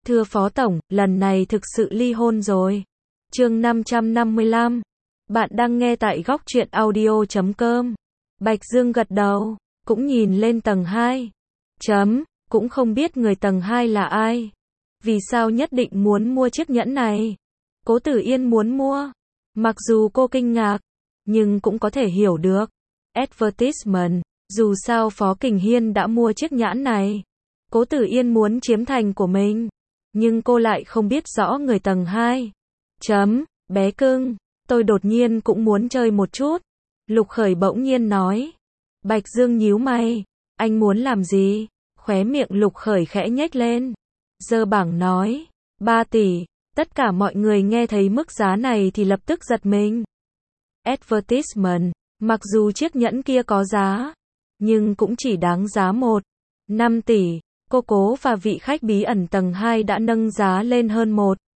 Thưa Phó Tổng, lần này thực sự ly hôn rồi. Chương 555. Bạn đang nghe tại góc truyện audio.com. Bạch Dương gật đầu, cũng nhìn lên tầng 2. Cũng không biết người tầng 2 là ai. Vì sao nhất định muốn mua chiếc nhẫn này? Cố Tử Yên muốn mua. Mặc dù cô kinh ngạc, nhưng cũng có thể hiểu được. Advertisement, dù sao Phó Kình Hiên đã mua chiếc nhẫn này. Cố Tử Yên muốn chiếm thành của mình. Nhưng cô lại không biết rõ người tầng 2. Bé cưng, tôi đột nhiên cũng muốn chơi một chút. Lục Khởi bỗng nhiên nói. Bạch Dương nhíu mày. Anh muốn làm gì? Khóe miệng Lục Khởi khẽ nhếch lên. Giơ bảng nói. 3 tỷ. Tất cả mọi người nghe thấy mức giá này thì lập tức giật mình. Advertisement. Mặc dù chiếc nhẫn kia có giá, nhưng cũng chỉ đáng giá 5 tỷ. Cô Cố và vị khách bí ẩn tầng 2 đã nâng giá lên hơn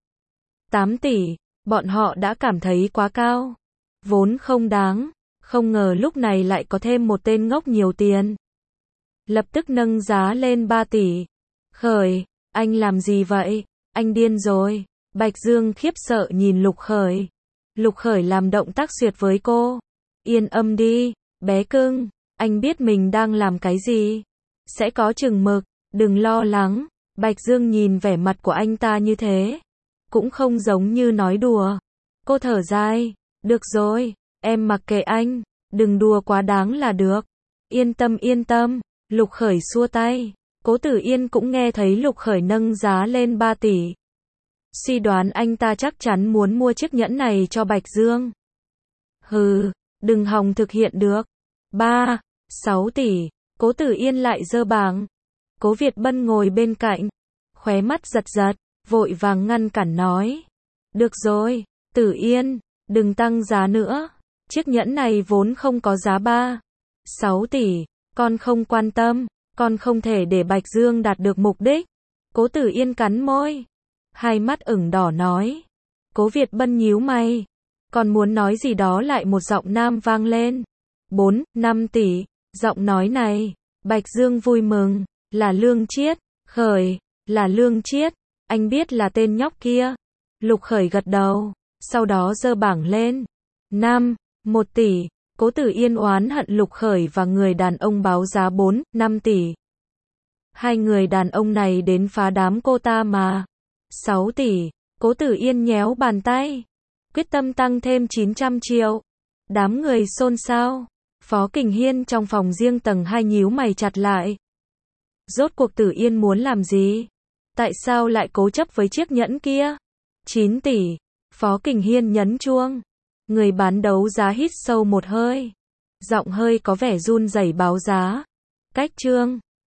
8 tỷ. Bọn họ đã cảm thấy quá cao. Vốn không đáng. Không ngờ lúc này lại có thêm một tên ngốc nhiều tiền. Lập tức nâng giá lên 3 tỷ. Khởi, anh làm gì vậy? Anh điên rồi. Bạch Dương khiếp sợ nhìn Lục Khởi. Lục Khởi làm động tác duyệt với cô. Yên âm đi, bé cưng. Anh biết mình đang làm cái gì. Sẽ có chừng mực. Đừng lo lắng. Bạch Dương nhìn vẻ mặt của anh ta như thế. Cũng không giống như nói đùa. Cô thở dài. Được rồi, em mặc kệ anh. Đừng đùa quá đáng là được. Yên tâm. Lục Khởi xua tay. Cố Tử Yên cũng nghe thấy Lục Khởi nâng giá lên 3 tỷ. Suy đoán anh ta chắc chắn muốn mua chiếc nhẫn này cho Bạch Dương. Hừ, đừng hòng thực hiện được. 6 tỷ. Cố Tử Yên lại giơ bảng. Cố Việt Bân ngồi bên cạnh. Khóe mắt giật, vội vàng ngăn cản nói. Được rồi, Tử Yên, đừng tăng giá nữa. Chiếc nhẫn này vốn không có giá 6 tỷ. Con không quan tâm. Con không thể để Bạch Dương đạt được mục đích. Cố Tử Yên cắn môi. Hai mắt ửng đỏ nói. Cố Việt Bân nhíu mày. Còn muốn nói gì đó lại một giọng nam vang lên. 5 tỷ. Giọng nói này. Bạch Dương vui mừng. Là Lương Chiết. Khởi. Là Lương Chiết. Anh biết là tên nhóc kia. Lục Khởi gật đầu. Sau đó giơ bảng lên. 1 tỷ. Cố Tử Yên oán hận Lục Khởi và người đàn ông báo giá 5 tỷ. Hai người đàn ông này đến phá đám cô ta mà. 6 tỷ. Cố Tử Yên nhéo bàn tay. Quyết tâm tăng thêm 900 triệu. Đám người xôn xao. Phó Kình Hiên trong phòng riêng tầng 2 nhíu mày chặt lại. Rốt cuộc Tử Yên muốn làm gì? Tại sao lại cố chấp với chiếc nhẫn kia? 9 tỷ. Phó Kình Hiên nhấn chuông. Người bán đấu giá hít sâu một hơi. Giọng hơi có vẻ run rẩy báo giá. Cách chương.